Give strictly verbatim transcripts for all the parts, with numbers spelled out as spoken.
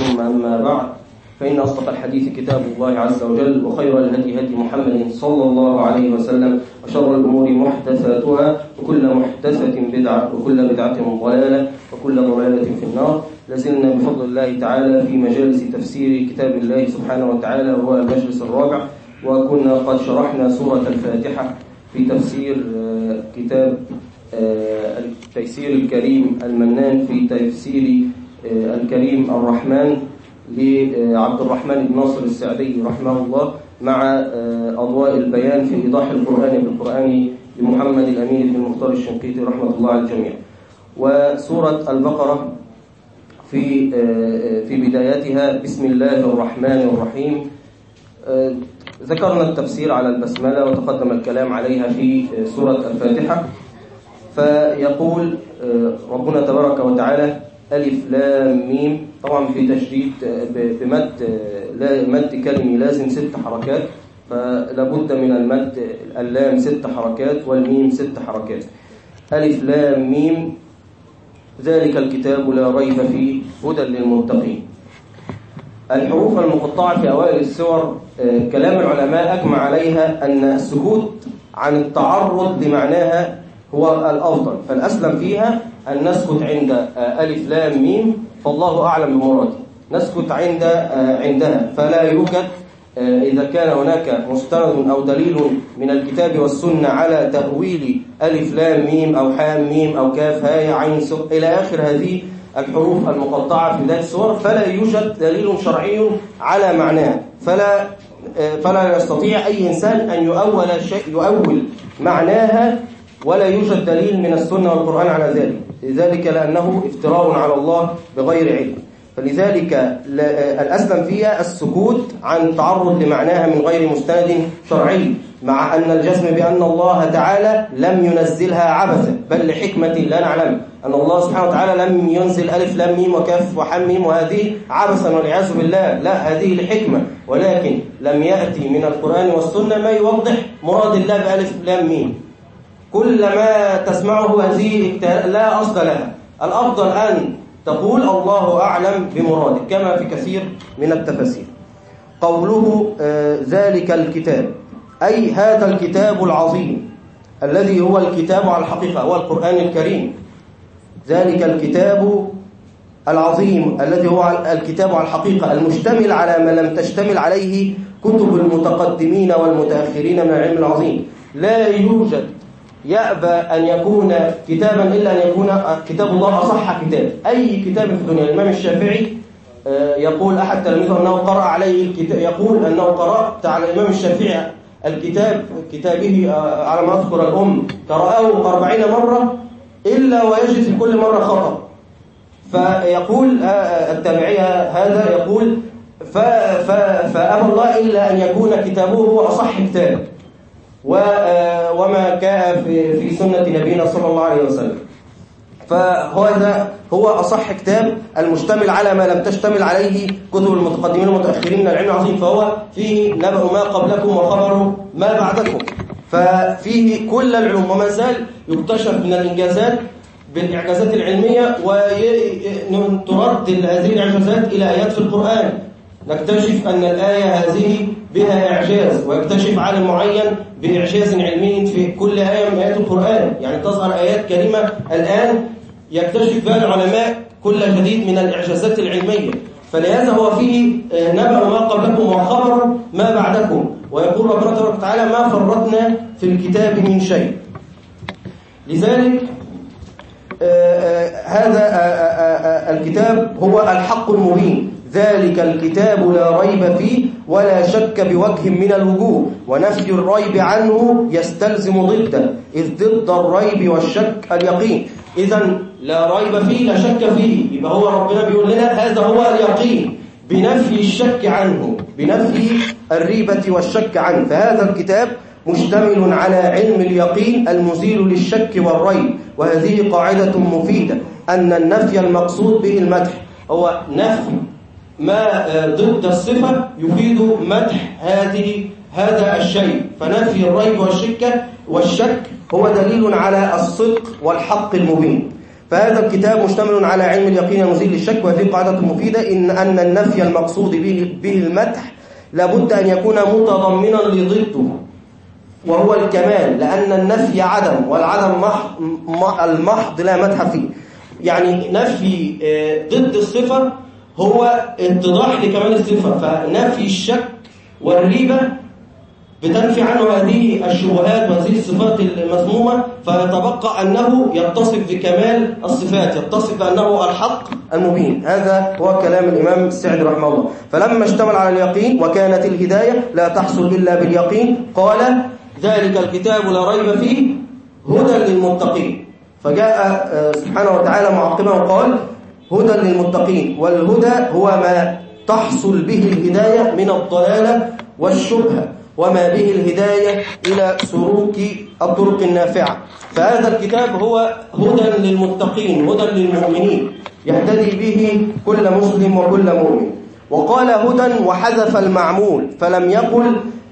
ثم أما بعد، فإن أصدق الحديث كتاب الله عز وجل، وخير الهدي هدي محمد صلى الله عليه وسلم، وشر الأمور محدثاتها، وكل محدثة بدعة، وكل بدعة ضلالة، وكل ضلالة في النار. لازلنا بفضل الله تعالى في مجالس تفسير كتاب الله سبحانه وتعالى، وهو المجلس الرابع، وكنا قد شرحنا سورة الفاتحة في تفسير كتاب التيسير الكريم المنان في تفسير الكريم الرحمن لعبد الرحمن بن ناصر السعدي رحمه الله، مع أضواء البيان في إيضاح القرآن بالقرآن لمحمد الأمين بن المختار الشنقيطي رحمة الله على الجميع. وسورة البقرة في في بدايتها بسم الله الرحمن الرحيم. ذكرنا التفسير على البسملة وتقدم الكلام عليها في سورة الفاتحة. فيقول ربنا تبارك وتعالى ألف لام ميم، طبعا في تشديد بمد مد كلمي لازم ست حركات، فلابد من المد اللام ست حركات والميم ست حركات. ألف لام ميم ذلك الكتاب لا ريب فيه هدى للمتقين. الحروف المقطعة في أوائل السور كلام العلماء أجمع عليها أن السكوت عن التعرض لمعناها هو الأفضل، فالأسلم فيها أن نسكت عند ألف لام ميم، فالله أعلم بمراده، نسكت عند عندها، فلا يوجد إذا كان هناك مستند أو دليل من الكتاب والسنة على تأويل ألف لام ميم أو حام ميم أو كاف هاء عين سين إلى آخر هذه الحروف المقطعة في ذات السور، فلا يوجد دليل شرعي على معناه، فلا فلا يستطيع أي إنسان أن يؤول شيء يؤول معناها، ولا يوجد دليل من السنة والقرآن على ذلك، لذلك لأنه افتراء على الله بغير علم. فلذلك الأسلم فيها السكوت عن تعرض لمعناها من غير مستند شرعي، مع أن الجزم بأن الله تعالى لم ينزلها عبثا، بل لحكمة لا نعلم، أن الله سبحانه وتعالى لم ينزل ألف لام ميم وكاف وحم ميم وهذه عبثا والعياذ بالله، لا، هذه لحكمة، ولكن لم يأتي من القرآن والسنة ما يوضح مراد الله بألف لام ميم. كل ما تسمعه هذه لا أصل لها، الأفضل أن تقول الله أعلم بمراده كما في كثير من التفاسير. قوله آه ذلك الكتاب، أي هذا الكتاب العظيم الذي هو الكتاب على الحقيقة، هو القرآن الكريم. ذلك الكتاب العظيم الذي هو الكتاب على الحقيقة، المشتمل على ما لم تشتمل عليه كتب المتقدمين والمتأخرين من العلم العظيم. لا يوجد يأبى أن يكون كتابا إلا أن يكون كتاب الله أصح كتاب. أي كتاب في الدنيا، الإمام الشافعي يقول أحد تلاميذه أنه قرأ عليه الكتاب، يقول أنه قرأت على الإمام الشافعي الكتاب كتابه على ما أذكر الأم قرأه أربعين مرة إلا ويجد في كل مرة خطأ. فيقول التابعي هذا يقول فأبى الله إلا أن يكون كتابه هو أصح كتاب، وما كان في سنة نبينا صلى الله عليه وسلم. فهذا هو أصح كتاب المشتمل على ما لم تشتمل عليه كتب المتقدمين والمتأخرين من العلم العظيم، فهو فيه نبأ ما قبلكم وخبر ما بعدكم، ففيه كل العلوم، وما زال يكتشف من الإنجازات بالإعجازات العلمية، وترد هذه الإعجازات إلى آيات في القرآن. نكتشف أن الآية هذه بها إعجاز، ويكتشف عالم معين بإعجاز علمي في كل آية من آيات القرآن، يعني تظهر آيات كريمة الآن يكتشف بها العلماء كل جديد من الإعجازات العلمية. فلهذا هو فيه نبأ ما قبلكم وخبر ما بعدكم، ويقول ربنا تبارك وتعالى ما فرطنا في الكتاب من شيء. لذلك هذا الكتاب هو الحق المبين، ذلك الكتاب لا ريب فيه ولا شك بوجه من الوجوه، ونفي الريب عنه يستلزم ضده، إذ ضد الريب والشك اليقين. إذن لا ريب فيه لا شك فيه، يبقى هو ربنا بيقول لنا هذا هو اليقين بنفي الشك عنه، بنفي الريبة والشك عنه. فهذا الكتاب مشتمل على علم اليقين المزيل للشك والريب، وهذه قاعدة مفيدة، أن النفي المقصود به المدح، هو نفي ما ضد الصفة يفيد مدح هذه هذا الشيء. فنفي الريب والشك والشك هو دليل على الصدق والحق المبين. فهذا الكتاب مشتمل على علم اليقين المزيل للشك. وهذه قاعدة مفيدة، إن أن النفي المقصود به, به المدح لابد أن يكون متضمنا لضده وهو الكمال، لأن النفي عدم، والعدم محض المحض لا مدح فيه. يعني نفي ضد الصفة هو اتضاح لكمال الصفة، فنفي الشك والريبة بتنفي عنه هذه الشبهات وهذه الصفات المذمومة، فيتبقى أنه يتصف بكمال الصفات، يتصف بأنه الحق المبين. هذا هو كلام الإمام السعدي رحمه الله. فلما اشتمل على اليقين وكانت الهداية لا تحصل إلا باليقين، قال ذلك الكتاب لا ريب فيه هدى للمتقين. فجاء سبحانه وتعالى معقبا وقال هدى للمتقين، والهدى هو ما تحصل به الهداية من الضلالة والشبهة، وما به الهداية إلى سلوك الطرق النافعة. فهذا الكتاب هو هدى للمتقين، هدى للمؤمنين، يهتدي به كل مسلم وكل مؤمن. وقال هدى وحذف المعمول، فلم يقل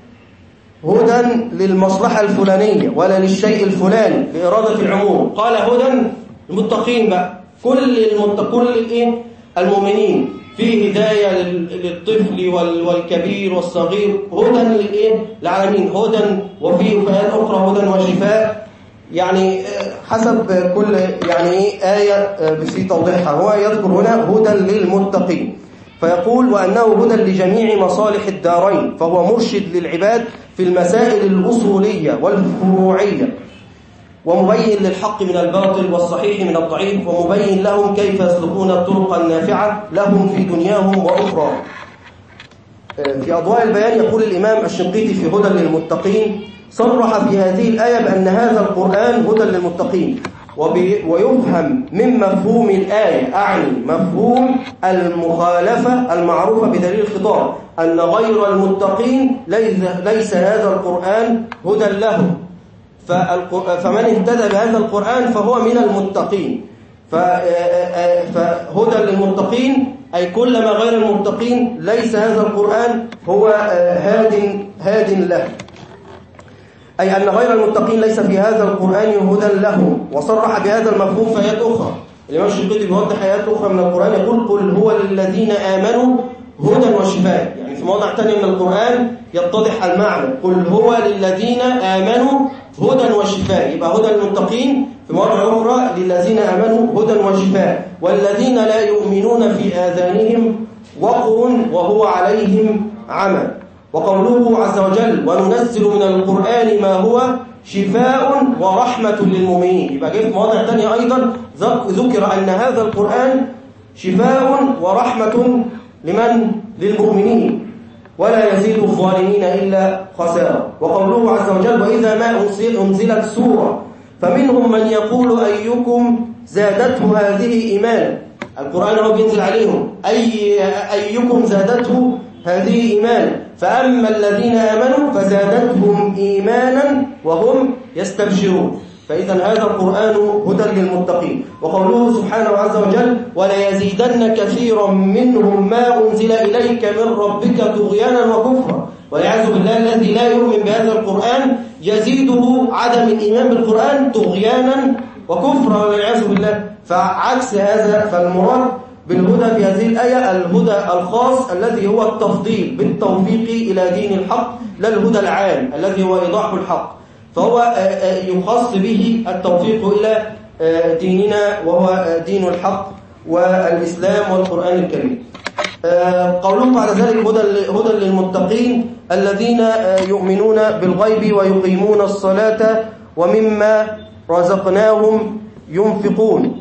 هدى للمصلحة الفلانية ولا للشيء الفلاني بإرادة العموم، قال هدى المتقين بقى، كل المتقين الايه المؤمنين، في هداية للطفل والكبير والصغير، هدى للايه العالمين، هدى وفي آيات أخرى هدى وشفاء. يعني حسب كل يعني آية في توضيحها. هو يذكر هنا هدى للمتقين، فيقول وأنه هدى لجميع مصالح الدارين، فهو مرشد للعباد في المسائل الأصولية والفروعية، ومبين للحق من الباطل والصحيح من الضعيف، ومبين لهم كيف يسلكون الطرق النافعة لهم في دنياهم وأخرى. في أضواء البيان يقول الإمام الشنقيطي في هدى للمتقين صرح في هذه الآية بأن هذا القرآن هدى للمتقين، ويفهم من مفهوم الآية، أعني مفهوم المخالفة المعروفة بدليل الخطاب، أن غير المتقين ليس هذا القرآن هدى لهم، فمن اهتدى بهذا القرآن فهو من المتقين. فهدى للمتقين أي كلما غير المتقين ليس هذا القرآن هو هاد هاد له، أي أن غير المتقين ليس في هذا القرآن هدى لهم. وصرح بهذا المفهوم في آيات أخرى. الإمام الشنقيطي بيوضح آيات أخرى من القرآن، يقول قل هو للذين آمنوا هدى وشفاء. يعني في موضع ثاني من القرآن يتضح المعنى، قل هو للذين آمنوا هدى وشفاء، يبقى هدى للمتقين. في مواضع أخرى للذين آمنوا هدى وشفاء، والذين لا يؤمنون في آذانهم وقر وهو عليهم عمى. وقوله عز وجل وننزل من القرآن ما هو شفاء ورحمة للمؤمنين، يبقى جاء في مواضع ثانية أيضا ذكر أن هذا القرآن شفاء ورحمة لمن؟ للمؤمنين، ولا يزيد الظالمين إلا خسارة. وقوله عز وجل وإذا ما أنزلت سورة فمنهم من يقول أيكم زادته هذه إيمانا. القرآن هو بينزل عليهم، أي أيكم زادته هذه إيمانا، فأما الذين آمنوا فزادتهم إيمانا وهم يستبشرون. فإذا هذا القرآن هدى للمتقين. وقوله سبحانه عز وجل ولا يزيدن كثيرا منهم ما أنزل إليك من ربك طغيانا وكفرا. والعياذ بالله الذي لا يؤمن بهذا القرآن يزيده عدم الإيمان بالقرآن طغيانا وكفرا والعياذ بالله. فعكس هذا، فالمراد بالهدى في هذه الآية الهدى الخاص الذي هو التفضيل بالتوفيق إلى دين الحق، لا الهدى العام الذي هو إيضاح الحق، فهو يخص به التوفيق إلى ديننا وهو دين الحق والإسلام والقرآن الكريم. قولهم بعد ذلك هدى هدى للمتقين الذين يؤمنون بالغيب ويقيمون الصلاة ومما رزقناهم ينفقون.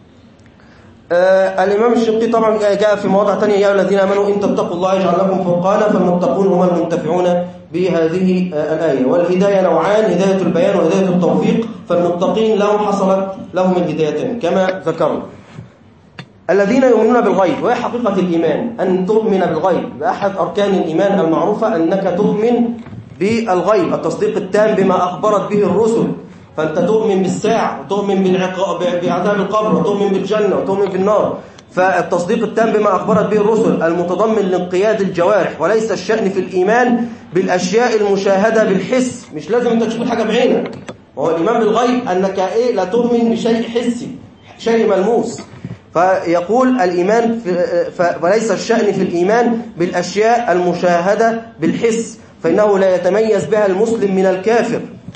آه الإمام الشنقيطي طبعا جاء في مواضع ثانية يا الذين آمنوا إن تتقوا الله يجعل لكم فرقانا، فالمتقون هم المنتفعون بهذه آه الآية. والهداية نوعان، هداية البيان وهداية التوفيق، فالمتقين لهم حصلت لهم الهدايتين كما ذكرنا. الذين يؤمنون بالغيب، وهي حقيقة الإيمان أن تؤمن بالغيب، بأحد أركان الإيمان المعروفة أنك تؤمن بالغيب، التصديق التام بما أخبرت به الرسل. فأنت تؤمن بالساعة، وتؤمن بالعقاب بعذاب القبر، وتؤمن بالجنة، وتؤمن بالنار. فالتصديق التام بما أخبرت به الرسل المتضمن لانقياد الجوارح، وليس الشأن في الإيمان بالأشياء المشاهدة بالحس. مش لازم أنت تشوف حاجة بعينك. وهو الإيمان بالغيب أنك إيه لا تؤمن بشيء حسي، شيء ملموس. فيقول الإيمان في وليس الشأن في الإيمان بالأشياء المشاهدة بالحس، فإنه لا يتميز بها المسلم من الكافر.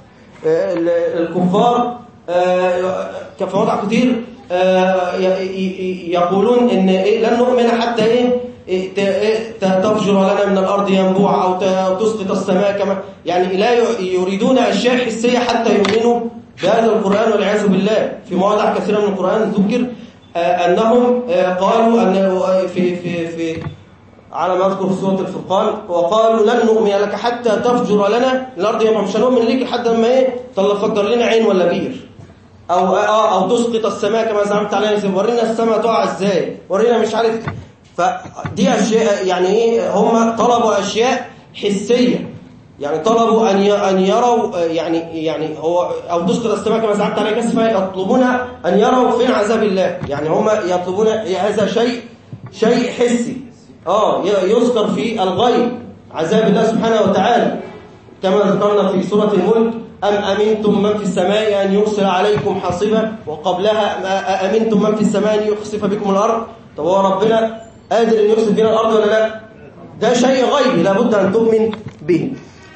الكفار في وضع كتير يقولون إن لن نؤمن حتى إيه تفجر لنا من الأرض ينبوع أو تسقط السماء كما، يعني لا يريدون أشياء حسية حتى يؤمنوا بهذا القرآن والعياذ بالله. في مواضع كثيرة من القرآن ذكر أنهم قالوا أن في في في على ما أذكر في سورة الفرقان، وقالوا لن نؤمن لك حتى تفجر لنا الأرض ينبوع، مش هنؤمن لك لحد ما إيه تفجر لنا عين ولا بير أو أو تسقط السماء كما زعمت علينا، ورينا السماء تقع إزاي، ورينا مش عارف. فدي أشياء يعني إيه، هم طلبوا أشياء حسية، يعني طلبوا أن أن يروا يعني يعني هو أو تسقط السماء كما زعمت عليك، يطلبون أن يروا فين عذاب الله، يعني هم يطلبون هذا شيء شيء حسي. آه يذكر في الغيب عذاب الله سبحانه وتعالى كما ذكرنا في سورة الملك، أم أمنتم من في السماء أن يرسل عليكم حاصبا، وقبلها أمنتم من في السماء أن يخسف بكم الأرض. طب هو ربنا قادر أن يخسف بنا الأرض ولا لا؟ ده شيء غيبي لابد أن تؤمن به.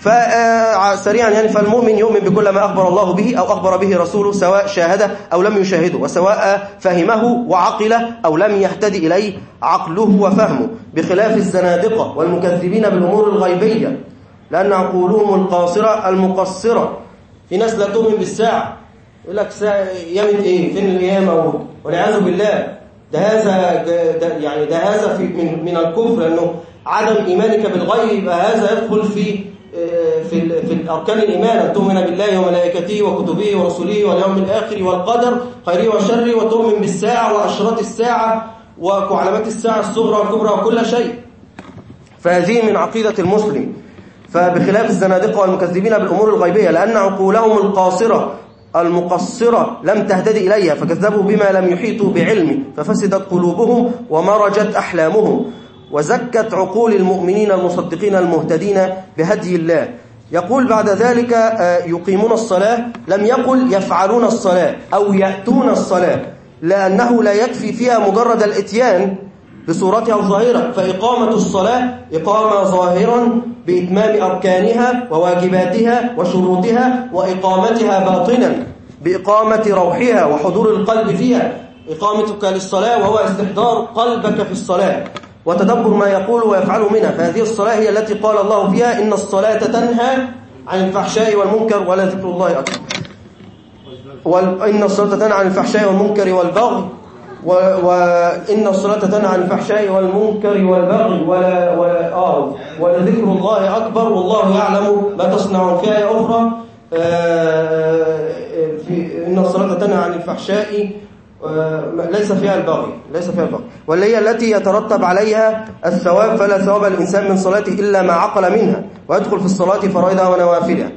فسريعا يعني فالمؤمن يؤمن بكل ما أخبر الله به أو أخبر به رسوله، سواء شاهده أو لم يشاهده، وسواء فهمه وعقله أو لم يهتدي إليه عقله وفهمه، بخلاف الزنادقة والمكذبين بالأمور الغيبية، لأن عقولهم القاصرة المقصرة. في ناس لا تؤمن بالساعة، يقول لك ساعة قيامة إيه، فين القيامة، والعياذ بالله. ده هذا ده يعني ده هذا في من من الكفر، لأنه عدم إيمانك بالغيب هذا يدخل في في في الأركان الإيمان، أن تؤمن بالله وملائكته وكتبه ورسله واليوم الآخر والقدر خيره وشره، وتؤمن بالساعة وأشراط الساعة وعلامات الساعة الصغرى والكبرى وكل شيء. فهذه من عقيدة المسلم. فبخلاف الزنادقة والمكذبين بالأمور الغيبية، لأن عقولهم القاصرة المقصرة لم تهتدي إليها، فكذبوا بما لم يحيطوا بعلمه، ففسدت قلوبهم ومرجت أحلامهم، وزكت عقول المؤمنين المصدقين المهتدين بهدي الله. يقول بعد ذلك يقيمون الصلاة، لم يقل يفعلون الصلاة أو يأتون الصلاة، لأنه لا يكفي فيها مجرد الإتيان بصورتها الظاهرة، فإقامة الصلاة إقامة ظاهرا بإتمام أركانها وواجباتها وشروطها، وإقامتها باطنا بإقامة روحها وحضور القلب فيها. إقامتك للصلاة وهو استحضار قلبك في الصلاة وتدبر ما يقول ويفعل منها، فهذه الصلاة هي التي قال الله فيها إن الصلاة تنهى عن الفحشاء والمنكر ولا ذكر الله أكبر، وإن الصلاة تنهى عن الفحشاء والمنكر والبغي، وإن الصلاة تنهى عن الفحشاء والمنكر والبغي ولا ولا آه ولذكر الله أكبر والله يعلم ما تصنعون. في آية أخرى في إن الصلاة تنهى عن الفحشاء ليس فيها البغي ليس فيها البغي واللي هي التي يترتب عليها الثواب، فلا ثواب الإنسان من صلاته إلا ما عقل منها، ويدخل في الصلاة فرائضها ونوافلها.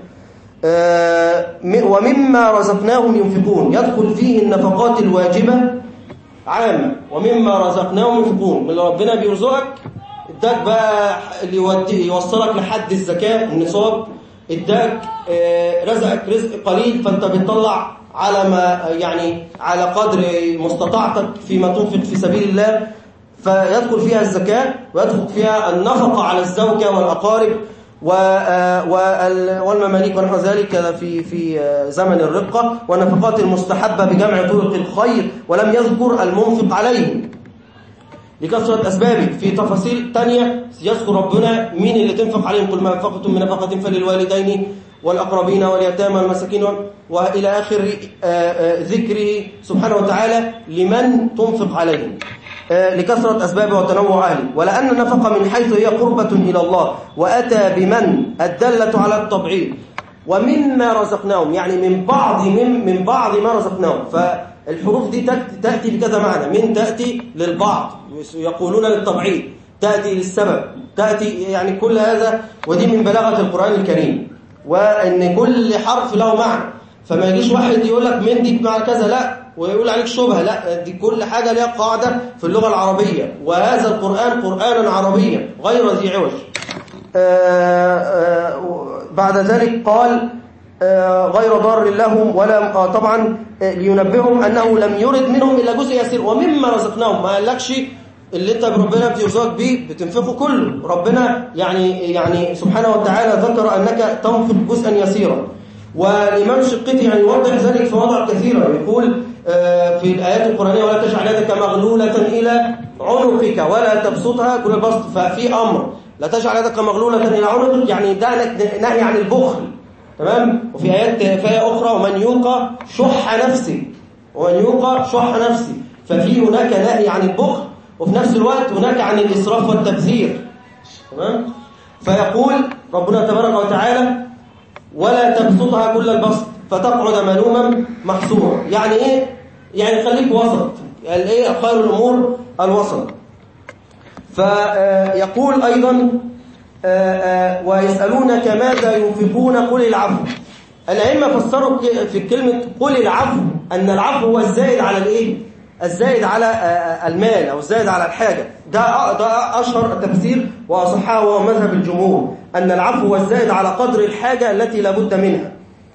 ومما رزقناهم ينفقون، يدخل فيه النفقات الواجبة عامة، ومما رزقناهم ينفقون، من ربنا بيرزقك اداك بقى اللي يوصلك لحد الزكاة النصاب، اداك رزقك رزق قليل فانت بتطلع على ما يعني على قدر مستطاعتك فيما تنفق في سبيل الله، فيدخل فيها الزكاة، ويدخل فيها النفقة على الزوجة والأقارب والمماليك ونحو ذلك في في زمن الرقة، والنفقات المستحبة بجمع طرق الخير، ولم يذكر المنفق عليهم لكثرة أسبابه. في تفاصيل تانية يذكر ربنا مين اللي تنفق عليهم، قل ما أنفقتم من نفقة فللوالدين والأقربين واليتامى والمساكين وإلى آخر ذكره سبحانه وتعالى لمن تنفق عليهم لكثرة أسبابه وتنوع أهله، ولأن النفقة من حيث هي قربة إلى الله، وأتى بمن الدالة على التبعيض، ومما رزقناهم يعني من بعض من من بعض ما رزقناهم. فالحروف دي تأتي بكذا معنى، من تأتي للبعض يقولون للتبعيض، تأتي للسبب، تأتي يعني كل هذا، ودي من بلاغة القرآن الكريم، وأن كل حرف له معنى، فما يجيش واحد يقول لك من دي بمعنى كذا لا ويقول عليك شبهة، لا، دي كل حاجة لها قاعدة في اللغة العربية، وهذا القرآن قرآنا عربيا غير ذي عوج. بعد ذلك قال غير ضار لهم ولا طبعا لينبههم أنه لم يرد منهم إلا جزء يسير ومما رزقناهم. ما قالكش اللي انت بربنا بترزقك بيه بتنفقه كله. ربنا يعني يعني سبحانه وتعالى ذكر أنك تنفق جزءا يسيرا. والإمام الشنقيطي يعني يوضح ذلك في مواضع كثيرة، يقول في الآيات القرآنية ولا تجعل يدك مغلولة إلى عنقك ولا تبسطها كل البسط. ففي أمر لا تجعل يدك مغلولة إلى عنقك، يعني ده نهي عن البخل، تمام. وفي آيات في آية أخرى ومن يوق شح نفسه، ومن يوق شح نفسه. ففي هناك نهي عن البخل وفي نفس الوقت هناك عن الإسراف والتبذير، تمام. فيقول ربنا تبارك وتعالى ولا تبسطها كل البسط فتقعد ملوما محسورا. يعني ايه؟ يعني خليك وسط، يعني ايه؟ خير الامور الوسط. فيقول ايضا ويسالونك ماذا ينفقون قل العفو. الائمه فسروا في كلمه قل العفو ان العفو هو الزائد على الايه؟ الزائد على المال او الزائد على الحاجه. ده ده اشهر التفسير واصححه وهو مذهب الجمهور، ان العفو هو الزائد على قدر الحاجه التي لا بد منها.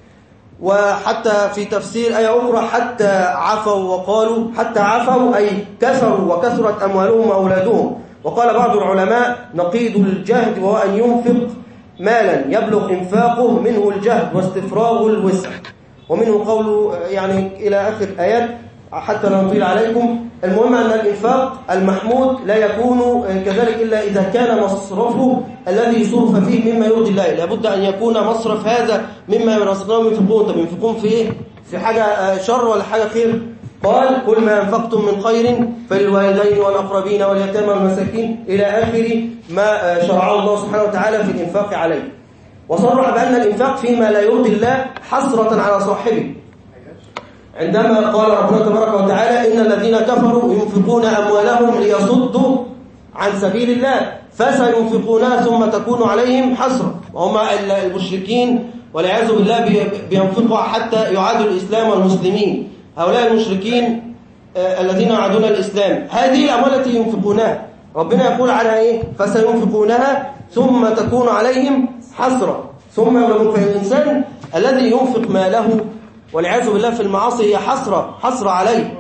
وحتى في تفسير آية أخرى حتى عفوا وقالوا، حتى عفوا أي كثروا وكثرت أموالهم وأولادهم. وقال بعض العلماء نقيض الجهد وهو أن ينفق مالا يبلغ إنفاقه منه الجهد واستفراغ الوسع. ومنه قوله يعني إلى آخر آيات حتى لا نطيل عليكم. المهم أن الإنفاق المحمود لا يكون كذلك إلا إذا كان مصرفه الذي صرف فيه مما يرضي الله. لابد أن يكون مصرف هذا مما يرزقناهم ينفقون. طب ينفقون في إيه؟ في حاجة شر ولا حاجة خير؟ قال كل ما أنفقتم من خير فللوالدين والأقربين واليتامى والمساكين إلى آخر ما شرعه الله سبحانه وتعالى في الإنفاق عليه. وصرح بأن الإنفاق فيما لا يرضي الله حسرة على صاحبه، عندما قال ربنا تبارك وتعالى إن الذين كفروا ينفقون أموالهم ليصدوا عن سبيل الله فسينفقونها ثم تكون عليهم حسرة. وهم المشركين والعياذ بالله بينفقوا حتى يعادوا الإسلام والمسلمين. هؤلاء المشركين الذين يعادون الإسلام، هذه الأموال التي ينفقونها ربنا يقول عنها إيه؟ فسينفقونها ثم تكون عليهم حسرة ثم يغلبون. فالإنسان الذي ينفق ماله والعياذ بالله في المعاصي هي حسرة حسرة عليه.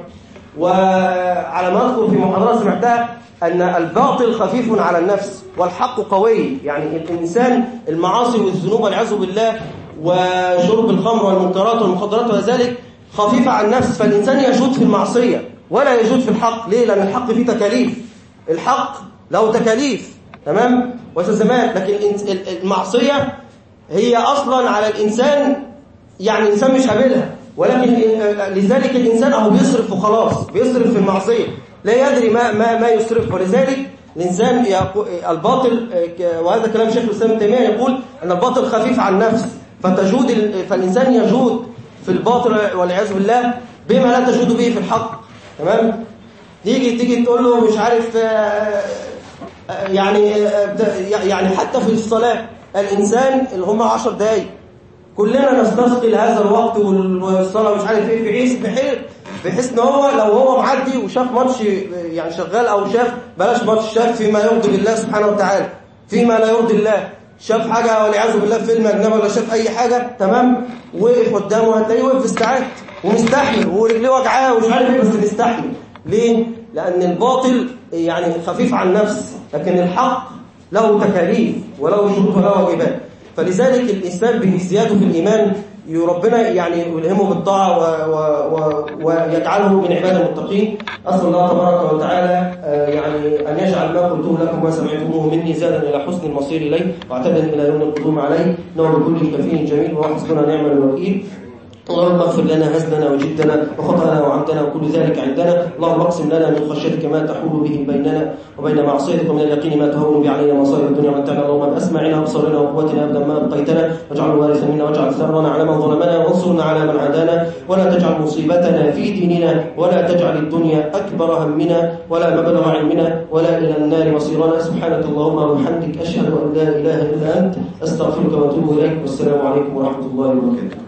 وعلى ما أذكر في محاضرة سمعتها أن الباطل خفيف على النفس والحق قوي. يعني الإنسان المعاصي والذنوب والعياذ بالله وشرب الخمر والمنكرات والمخدرات وذلك خفيفة على النفس، فالإنسان يجود في المعصية ولا يجود في الحق. ليه؟ لأن الحق فيه تكاليف، الحق له تكاليف، تمام، وسزمات. لكن المعصية هي أصلا على الإنسان، يعني الإنسان مش قابلها، ولكن لذلك الإنسان أهو بيصرف وخلاص، بيصرف في المعصية لا يدري ما ما ما يصرف. ولذلك الإنسان الباطل، وهذا كلام شيخ الإسلام ابن تيمية، يقول أن الباطل خفيف على النفس فتجود، فالإنسان يجود في الباطل والعياذ بالله بما لا تجود به في الحق، تمام. تيجي تيجي تقول له مش عارف يعني يعني حتى في الصلاة الإنسان اللي هم عشر دقايق كلنا نستثقل هذا الوقت والصلاة مش عارف ايه، بحيث بحيث بحيث ان هو لو هو معدي وشاف ماتش يعني شغال، او شاف بلاش ماتش، شاف فيما يرضي الله سبحانه وتعالى فيما لا يرضي الله، شاف حاجة والعياذ بالله فيلم أجنبي ولا شاف أي حاجة، تمام، وقف قدامه هتلاقيه وقف في ساعات ومستحمل ورجليه وجعاه ومش عارف ايه، بس مستحمل. ليه؟ لأن الباطل يعني خفيف على النفس، لكن الحق له تكاليف وله شروط وله واجبات. فلذلك الإنسان بزياده في الإيمان ربنا يعني يلهمه بالطاعة و... و... ويجعله من عباد المتقين. أسأل الله تبارك وتعالى يعني أن يجعل ما قلته لكم وسمعتموه مني زادا إلى حسن المصير إليه واعتدا إلى يوم القدوم عليه، إنه بكل كفيه جميل وحسبنا نعم الوكيل. اللهم اغفر لنا هزلنا وجدنا وخطأنا وعمدنا وكل ذلك عندنا. اللهم اقسم لنا من خشيتك ما تحول به بيننا وبين معصيتك، ومن اليقين ما تهون به علينا مصائب الدنيا، ومتعنا اللهم بأسماعنا وبصرنا وقوتنا أبدا ما أبقيتنا، واجعل الوارث منا واجعل ثأرنا على من ظلمنا وانصرنا على من عادانا، ولا تجعل مصيبتنا في ديننا، ولا تجعل الدنيا أكبر همنا ولا مبلغ علمنا ولا إلى النار مصيرنا. سبحانك اللهم وبحمدك أشهد أن لا إله إلا أنت أستغفرك وأتوب إليك، والسلام عليكم ورحمة الله وبركاته.